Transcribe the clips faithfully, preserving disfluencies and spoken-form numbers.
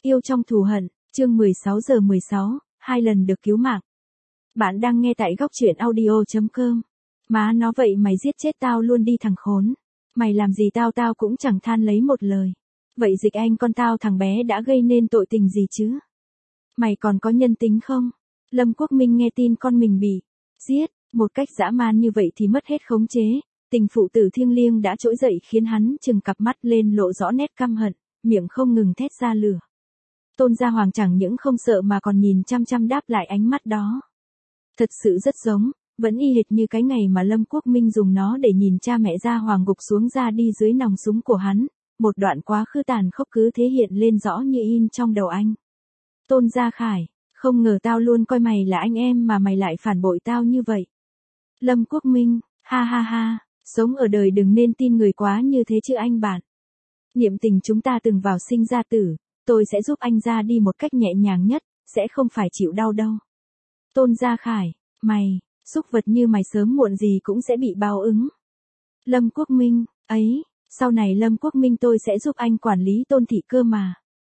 Yêu trong thù hận, chương mười sáu giờ mười sáu, hai lần được cứu mạng. Bạn đang nghe tại góc truyện audio chấm com. Má nó vậy mày giết chết tao luôn đi thằng khốn. Mày làm gì tao tao cũng chẳng than lấy một lời. Vậy Dịch Anh con tao thằng bé đã gây nên tội tình gì chứ? Mày còn có nhân tính không? Lâm Quốc Minh nghe tin con mình bị giết, một cách dã man như vậy thì mất hết khống chế. Tình phụ tử thiêng liêng đã trỗi dậy khiến hắn trừng cặp mắt lên lộ rõ nét căm hận, miệng không ngừng thét ra lửa. Tôn Gia Hoàng chẳng những không sợ mà còn nhìn chăm chăm đáp lại ánh mắt đó. Thật sự rất giống, vẫn y hệt như cái ngày mà Lâm Quốc Minh dùng nó để nhìn cha mẹ Gia Hoàng gục xuống ra đi dưới nòng súng của hắn. Một đoạn quá khứ tàn khốc cứ thế hiện lên rõ như in trong đầu anh. Tôn Gia Khải, không ngờ tao luôn coi mày là anh em mà mày lại phản bội tao như vậy. Lâm Quốc Minh, ha ha ha, sống ở đời đừng nên tin người quá như thế chứ anh bạn. Niệm tình chúng ta từng vào sinh ra tử, tôi sẽ giúp anh ra đi một cách nhẹ nhàng nhất, sẽ không phải chịu đau đâu. Tôn Gia Khải, mày, xúc vật như mày sớm muộn gì cũng sẽ bị báo ứng. Lâm Quốc Minh, ấy, sau này Lâm Quốc Minh tôi sẽ giúp anh quản lý Tôn thị cơ mà.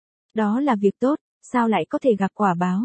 Đó là việc tốt, sao lại có thể gặp quả báo.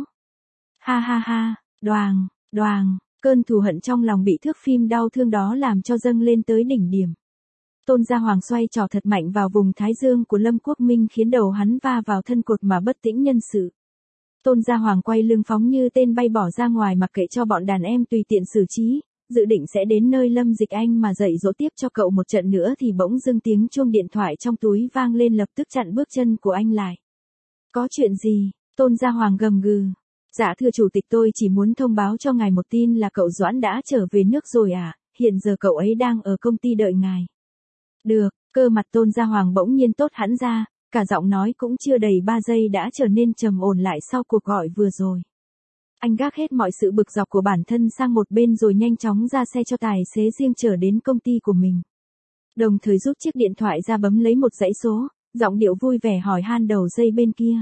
Ha ha ha, đoàng, đoàng, cơn thù hận trong lòng bị thước phim đau thương đó làm cho dâng lên tới đỉnh điểm. Tôn Gia Hoàng xoay trò thật mạnh vào vùng thái dương của Lâm Quốc Minh khiến đầu hắn va vào thân cột mà bất tĩnh nhân sự. Tôn Gia Hoàng quay lưng phóng như tên bay bỏ ra ngoài mặc kệ cho bọn đàn em tùy tiện xử trí, dự định sẽ đến nơi Lâm Dịch Anh mà dạy dỗ tiếp cho cậu một trận nữa thì bỗng dưng tiếng chuông điện thoại trong túi vang lên lập tức chặn bước chân của anh lại. Có chuyện gì? Tôn Gia Hoàng gầm gừ. Dạ thưa chủ tịch, tôi chỉ muốn thông báo cho ngài một tin là cậu Doãn đã trở về nước rồi à, hiện giờ cậu ấy đang ở công ty đợi ngài. Được, cơ mặt Tôn Gia Hoàng bỗng nhiên tốt hẳn ra, cả giọng nói cũng chưa đầy ba giây đã trở nên trầm ổn lại sau cuộc gọi vừa rồi. Anh gác hết mọi sự bực dọc của bản thân sang một bên rồi nhanh chóng ra xe cho tài xế riêng chở đến công ty của mình. Đồng thời rút chiếc điện thoại ra bấm lấy một dãy số, giọng điệu vui vẻ hỏi han đầu dây bên kia.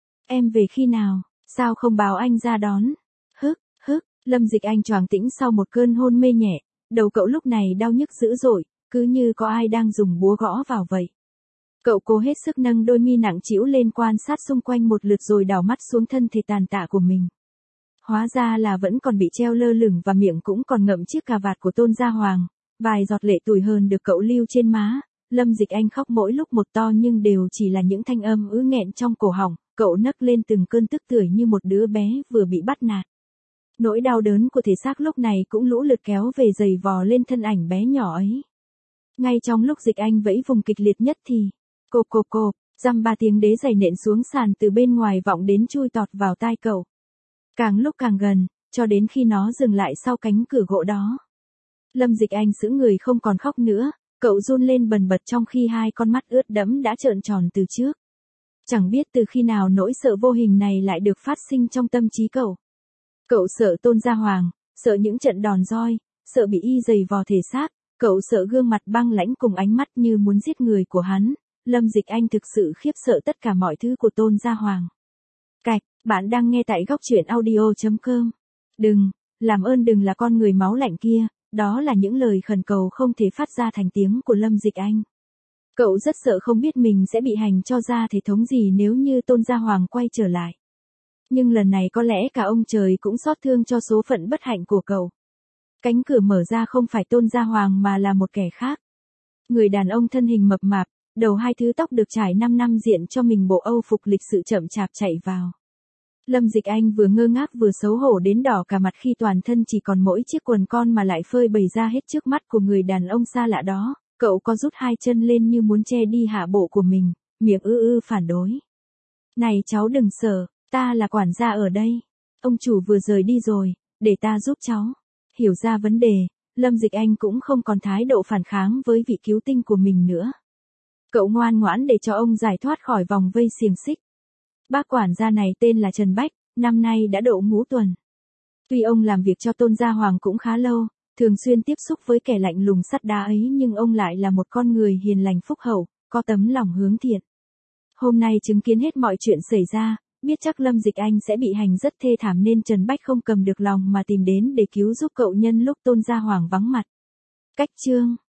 Em về khi nào, sao không báo anh ra đón? Hức, hức, Lâm Dịch Anh choàng tĩnh sau một cơn hôn mê nhẹ, đầu cậu lúc này đau nhức dữ dội, cứ như có ai đang dùng búa gõ vào vậy. Cậu cố hết sức nâng đôi mi nặng trĩu lên quan sát xung quanh một lượt rồi đảo mắt xuống thân thể tàn tạ của mình. Hóa ra là vẫn còn bị treo lơ lửng và miệng cũng còn ngậm chiếc cà vạt của Tôn Gia Hoàng, vài giọt lệ tủi hờn được cậu lưu trên má. Lâm Dịch Anh khóc mỗi lúc một to nhưng đều chỉ là những thanh âm ứ nghẹn trong cổ họng, cậu nấc lên từng cơn tức tưởi như một đứa bé vừa bị bắt nạt. Nỗi đau đớn của thể xác lúc này cũng lũ lượt kéo về giày vò lên thân ảnh bé nhỏ ấy. Ngay trong lúc Dịch Anh vẫy vùng kịch liệt nhất thì, cộp cộp cộp, dăm ba tiếng đế giày nện xuống sàn từ bên ngoài vọng đến chui tọt vào tai cậu. Càng lúc càng gần, cho đến khi nó dừng lại sau cánh cửa gỗ đó. Lâm Dịch Anh sững người không còn khóc nữa, cậu run lên bần bật trong khi hai con mắt ướt đẫm đã trợn tròn từ trước. Chẳng biết từ khi nào nỗi sợ vô hình này lại được phát sinh trong tâm trí cậu. Cậu sợ Tôn Gia Hoàng, sợ những trận đòn roi, sợ bị y giày vò thể xác, cậu sợ gương mặt băng lãnh cùng ánh mắt như muốn giết người của hắn. Lâm Dịch Anh thực sự khiếp sợ tất cả mọi thứ của Tôn Gia Hoàng. Cạch, bạn đang nghe tại góc truyện audio chấm com. Đừng, làm ơn đừng là con người máu lạnh kia, đó là những lời khẩn cầu không thể phát ra thành tiếng của Lâm Dịch Anh. Cậu rất sợ không biết mình sẽ bị hành cho ra thể thống gì nếu như Tôn Gia Hoàng quay trở lại. Nhưng lần này có lẽ cả ông trời cũng xót thương cho số phận bất hạnh của cậu. Cánh cửa mở ra không phải Tôn Gia Hoàng mà là một kẻ khác. Người đàn ông thân hình mập mạp, đầu hai thứ tóc được trải năm năm diện cho mình bộ âu phục lịch sự chậm chạp chạy vào. Lâm Dịch Anh vừa ngơ ngác vừa xấu hổ đến đỏ cả mặt khi toàn thân chỉ còn mỗi chiếc quần con mà lại phơi bày ra hết trước mắt của người đàn ông xa lạ đó. Cậu có rút hai chân lên như muốn che đi hạ bộ của mình, miệng ư ư phản đối. Này cháu đừng sợ, ta là quản gia ở đây. Ông chủ vừa rời đi rồi, để ta giúp cháu. Hiểu ra vấn đề, Lâm Dịch Anh cũng không còn thái độ phản kháng với vị cứu tinh của mình nữa. Cậu ngoan ngoãn để cho ông giải thoát khỏi vòng vây xiềng xích. Bác quản gia này tên là Trần Bách, năm nay đã độ ngũ tuần. Tuy ông làm việc cho Tôn Gia Hoàng cũng khá lâu, thường xuyên tiếp xúc với kẻ lạnh lùng sắt đá ấy nhưng ông lại là một con người hiền lành phúc hậu, có tấm lòng hướng thiện. Hôm nay chứng kiến hết mọi chuyện xảy ra, biết chắc Lâm Dịch Anh sẽ bị hành rất thê thảm nên Trần Bách không cầm được lòng mà tìm đến để cứu giúp cậu nhân lúc Tôn Gia Hoàng vắng mặt. Cách chương